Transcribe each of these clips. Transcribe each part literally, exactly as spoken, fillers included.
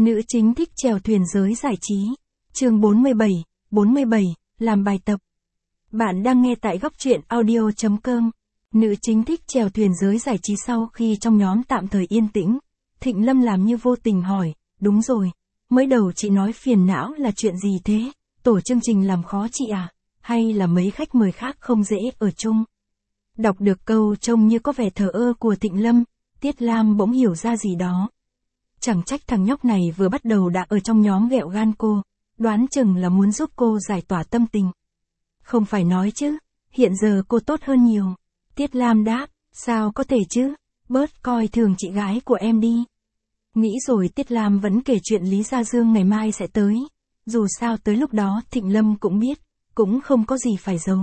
Nữ chính thích chèo thuyền giới giải trí. Chương bốn mươi bảy, bốn mươi bảy, làm bài tập. Bạn đang nghe tại góc truyện audio chấm com. Nữ chính thích chèo thuyền giới giải trí. Sau khi trong nhóm tạm thời yên tĩnh, Thịnh Lâm làm như vô tình hỏi, đúng rồi, mới đầu chị nói phiền não là chuyện gì thế? Tổ chương trình làm khó chị à? Hay là mấy khách mời khác không dễ ở chung? Đọc được câu trông như có vẻ thờ ơ của Thịnh Lâm, Tiết Lam bỗng hiểu ra gì đó. Chẳng trách thằng nhóc này vừa bắt đầu đã ở trong nhóm ghẹo gan cô, đoán chừng là muốn giúp cô giải tỏa tâm tình. Không phải nói chứ, hiện giờ cô tốt hơn nhiều. Tiết Lam đáp, sao có thể chứ, bớt coi thường chị gái của em đi. Nghĩ rồi Tiết Lam vẫn kể chuyện Lý Gia Dương ngày mai sẽ tới. Dù sao tới lúc đó Thịnh Lâm cũng biết, cũng không có gì phải giấu.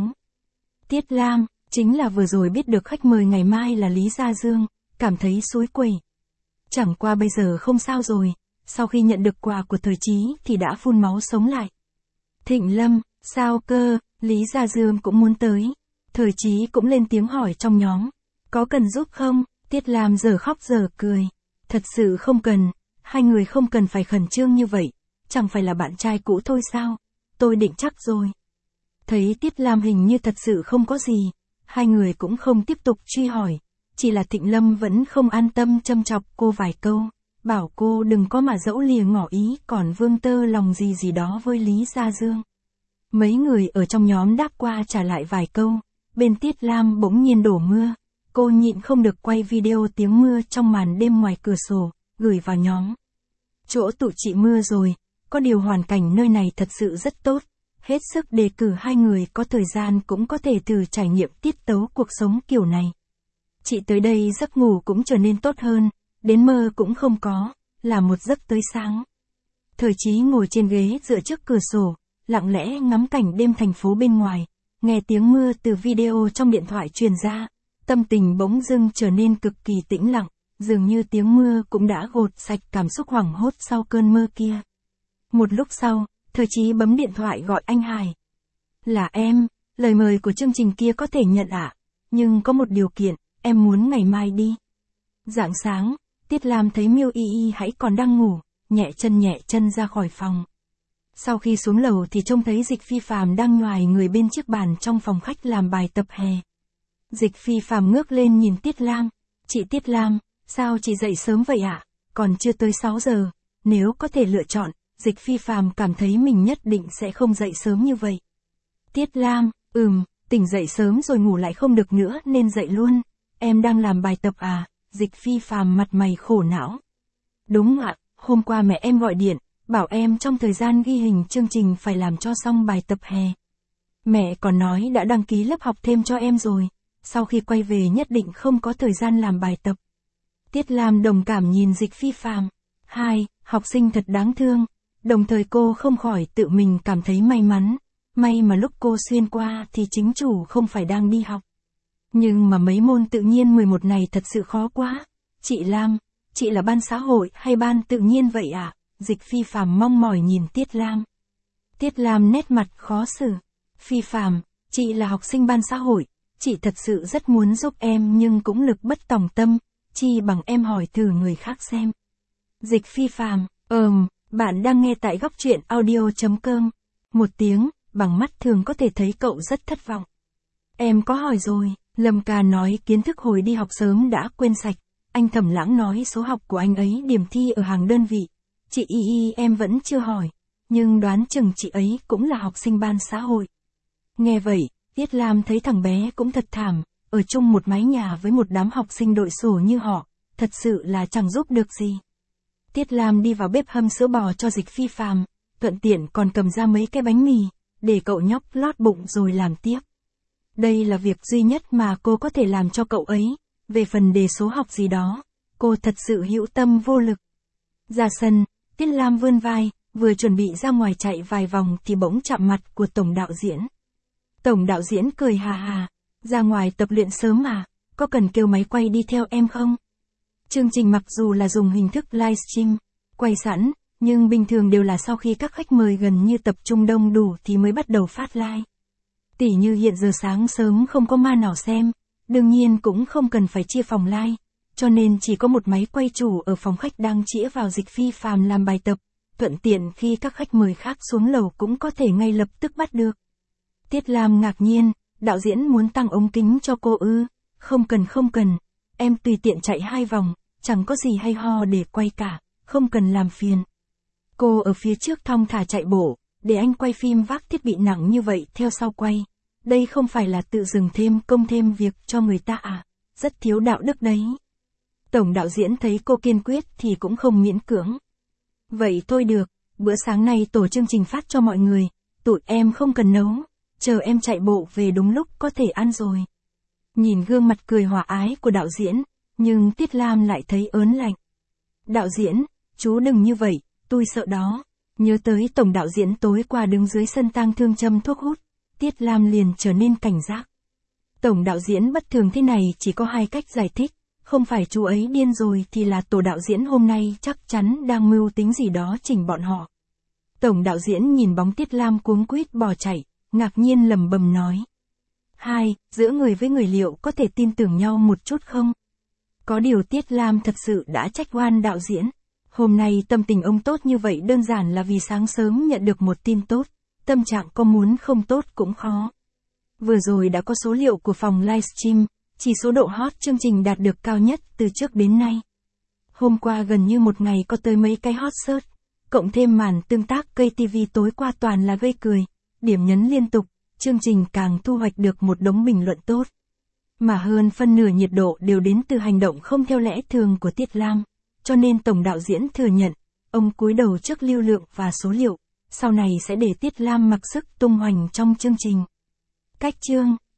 Tiết Lam, chính là vừa rồi biết được khách mời ngày mai là Lý Gia Dương, cảm thấy xối quẩy. Chẳng qua bây giờ không sao rồi, sau khi nhận được quà của Thời Chí thì đã phun máu sống lại. Thịnh Lâm, sao cơ, Lý Gia Dương cũng muốn tới. Thời Chí cũng lên tiếng hỏi trong nhóm, có cần giúp không? Tiết Lam giờ khóc giờ cười. Thật sự không cần, hai người không cần phải khẩn trương như vậy, chẳng phải là bạn trai cũ thôi sao, tôi định chắc rồi. Thấy Tiết Lam hình như thật sự không có gì, hai người cũng không tiếp tục truy hỏi, chỉ là Thịnh Lâm vẫn không an tâm châm chọc cô vài câu, bảo cô đừng có mà dẫu lìa ngỏ ý còn vương tơ lòng gì gì đó với Lý Gia Dương. Mấy người ở trong nhóm đáp qua trả lại vài câu, bên Tiết Lam bỗng nhiên đổ mưa, cô nhịn không được quay video tiếng mưa trong màn đêm ngoài cửa sổ, gửi vào nhóm. Chỗ tụi chị mưa rồi, có điều hoàn cảnh nơi này thật sự rất tốt, hết sức đề cử hai người có thời gian cũng có thể thử trải nghiệm tiết tấu cuộc sống kiểu này. Chị tới đây giấc ngủ cũng trở nên tốt hơn, đến mơ cũng không có, là một giấc tới sáng. Thời Chí ngồi trên ghế dựa trước cửa sổ, lặng lẽ ngắm cảnh đêm thành phố bên ngoài, nghe tiếng mưa từ video trong điện thoại truyền ra, tâm tình bỗng dưng trở nên cực kỳ tĩnh lặng, dường như tiếng mưa cũng đã gột sạch cảm xúc hoảng hốt sau cơn mơ kia. Một lúc sau, Thời Chí bấm điện thoại gọi anh Hải. Là em, lời mời của chương trình kia có thể nhận ạ, à? Nhưng có một điều kiện, em muốn ngày mai đi. Rạng sáng, Tiết Lam thấy Miêu Y Y hãy còn đang ngủ, nhẹ chân nhẹ chân ra khỏi phòng. Sau khi xuống lầu thì trông thấy Dịch Phi Phàm đang nhoài người bên chiếc bàn trong phòng khách làm bài tập hè. Dịch Phi Phàm ngước lên nhìn Tiết Lam, chị Tiết Lam, sao chị dậy sớm vậy ạ? À? Còn chưa tới sáu giờ, nếu có thể lựa chọn, Dịch Phi Phàm cảm thấy mình nhất định sẽ không dậy sớm như vậy. Tiết Lam, ừm, tỉnh dậy sớm rồi ngủ lại không được nữa nên dậy luôn. Em đang làm bài tập à? Dịch Phi Phàm mặt mày khổ não. Đúng ạ, hôm qua mẹ em gọi điện, bảo em trong thời gian ghi hình chương trình phải làm cho xong bài tập hè. Mẹ còn nói đã đăng ký lớp học thêm cho em rồi, sau khi quay về nhất định không có thời gian làm bài tập. Tiết Lam đồng cảm nhìn Dịch Phi Phàm. Hai, học sinh thật đáng thương. Đồng thời cô không khỏi tự mình cảm thấy may mắn, may mà lúc cô xuyên qua thì chính chủ không phải đang đi học. Nhưng mà mấy môn tự nhiên mười một này thật sự khó quá. Chị Lam, chị là ban xã hội hay ban tự nhiên vậy ạ? À? Dịch Phi Phàm mong mỏi nhìn Tiết Lam. Tiết Lam nét mặt khó xử. Phi Phàm, chị là học sinh ban xã hội, chị thật sự rất muốn giúp em nhưng cũng lực bất tòng tâm, chi bằng em hỏi thử người khác xem. Dịch Phi Phàm, ừm, bạn đang nghe tại góc truyện audio chấm com. Một tiếng, bằng mắt thường có thể thấy cậu rất thất vọng. Em có hỏi rồi, Lâm ca nói kiến thức hồi đi học sớm đã quên sạch, anh Thẩm Lãng nói số học của anh ấy điểm thi ở hàng đơn vị. Chị Y Y em vẫn chưa hỏi, nhưng đoán chừng chị ấy cũng là học sinh ban xã hội. Nghe vậy, Tiết Lam thấy thằng bé cũng thật thảm, ở chung một mái nhà với một đám học sinh đội sổ như họ, thật sự là chẳng giúp được gì. Tiết Lam đi vào bếp hâm sữa bò cho Dịch Phi Phàm, thuận tiện còn cầm ra mấy cái bánh mì, để cậu nhóc lót bụng rồi làm tiếp. Đây là việc duy nhất mà cô có thể làm cho cậu ấy, về phần đề số học gì đó, cô thật sự hữu tâm vô lực. Ra sân, Tiết Lam vươn vai, vừa chuẩn bị ra ngoài chạy vài vòng thì bỗng chạm mặt của tổng đạo diễn. Tổng đạo diễn cười hà hà, ra ngoài tập luyện sớm mà, có cần kêu máy quay đi theo em không? Chương trình mặc dù là dùng hình thức livestream, quay sẵn, nhưng bình thường đều là sau khi các khách mời gần như tập trung đông đủ thì mới bắt đầu phát live. Tỉ như hiện giờ sáng sớm không có ma nào xem, đương nhiên cũng không cần phải chia phòng live, cho nên chỉ có một máy quay chủ ở phòng khách đang chĩa vào dịch phi phàm làm bài tập, thuận tiện khi các khách mời khác xuống lầu cũng có thể ngay lập tức bắt được. Tiết Lam ngạc nhiên, đạo diễn muốn tăng ống kính cho cô ư? Không cần không cần, em tùy tiện chạy hai vòng, chẳng có gì hay ho để quay cả, không cần làm phiền. Cô ở phía trước thong thả chạy bộ, để anh quay phim vác thiết bị nặng như vậy theo sau quay. Đây không phải là tự dừng thêm công thêm việc cho người ta à, rất thiếu đạo đức đấy. Tổng đạo diễn thấy cô kiên quyết thì cũng không miễn cưỡng. Vậy thôi được, bữa sáng nay tổ chương trình phát cho mọi người, tụi em không cần nấu, chờ em chạy bộ về đúng lúc có thể ăn rồi. Nhìn gương mặt cười hòa ái của đạo diễn, nhưng Tiết Lam lại thấy ớn lạnh. Đạo diễn, chú đừng như vậy, tôi sợ đó. Nhớ tới tổng đạo diễn tối qua đứng dưới sân tang thương châm thuốc hút, Tiết Lam liền trở nên cảnh giác. Tổng đạo diễn bất thường thế này chỉ có hai cách giải thích, không phải chú ấy điên rồi thì là tổ đạo diễn hôm nay chắc chắn đang mưu tính gì đó chỉnh bọn họ. Tổng đạo diễn nhìn bóng Tiết Lam cuống quýt bỏ chạy, ngạc nhiên lẩm bẩm nói. Hai, giữa người với người liệu có thể tin tưởng nhau một chút không? Có điều Tiết Lam thật sự đã trách oan đạo diễn. Hôm nay tâm tình ông tốt như vậy đơn giản là vì sáng sớm nhận được một tin tốt, tâm trạng có muốn không tốt cũng khó. Vừa rồi đã có số liệu của phòng livestream, chỉ số độ hot chương trình đạt được cao nhất từ trước đến nay. Hôm qua gần như một ngày có tới mấy cái hot search, cộng thêm màn tương tác cây ti vi tối qua toàn là gây cười, điểm nhấn liên tục, chương trình càng thu hoạch được một đống bình luận tốt. Mà hơn phân nửa nhiệt độ đều đến từ hành động không theo lẽ thường của Tiết Lam, cho nên tổng đạo diễn thừa nhận, ông cúi đầu trước lưu lượng và số liệu, sau này sẽ để Tiết Lam mặc sức tung hoành trong chương trình. Cách chương